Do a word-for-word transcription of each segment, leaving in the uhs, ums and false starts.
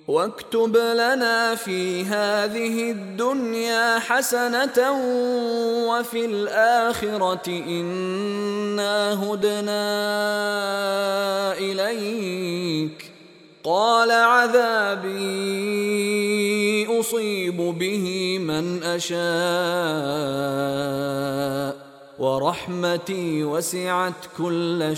واكتب لنا في هذه الدنيا حسنة وفي الآخرة إنا هدنا إليك. قال عذابي أصيب به من أشاء ورحمتي وسعت كل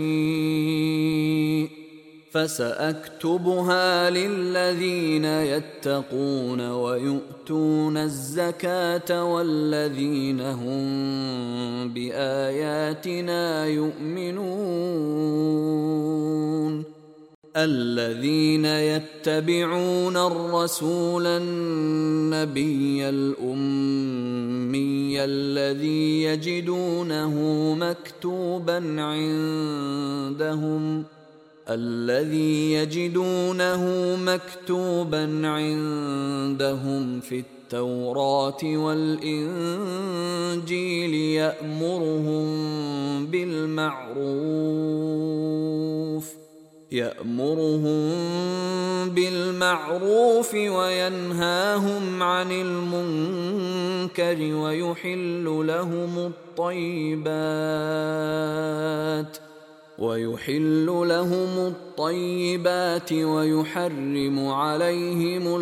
شيء فسأكتبها للذين يتقون ويؤتون الزكاة والذين هم بآياتنا يؤمنون الذين يتبعون الرسول النبي الأمي الذي يجدونه مكتوبا عندهم الذي يجدونه مكتوبا عندهم في التوراة والإنجيل يأمرهم بالمعروف يأمرهم بالمعروف وينهاهم عن المنكر ويحل لهم الطيبات ويحل لهم الطيبات ويحرم عليهم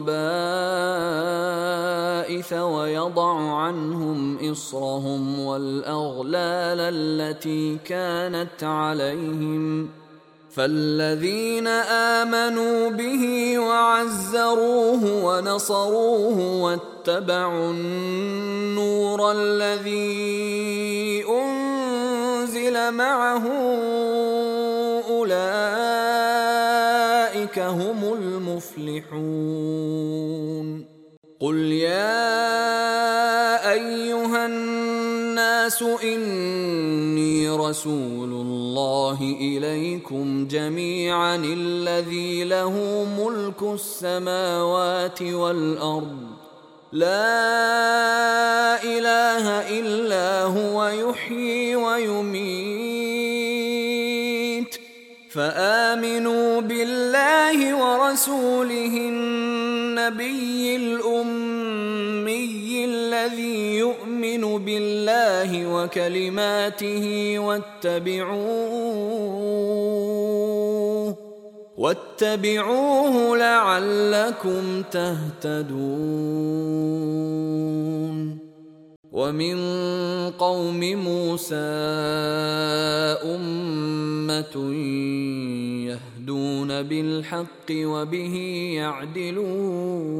الخبائث ويضع عنهم إصرهم والأغلال التي كانت عليهم فالذين آمنوا به وعزروه ونصروه واتبعوا النور الذي أنزل معه أولئك هم المفلحون. قل يا أيها الناس إني رسول الله إليكم جميعا الذي له ملك السماوات والأرض لا إله إلا هو يحيي ويميت فآمنوا بالله ورسوله النبي الأمي الذي يؤمن بالله وكلماته واتبعوه واتبعوه لعلكم تهتدون. ومن قوم موسى أمة يهدون بالحق وبه يعدلون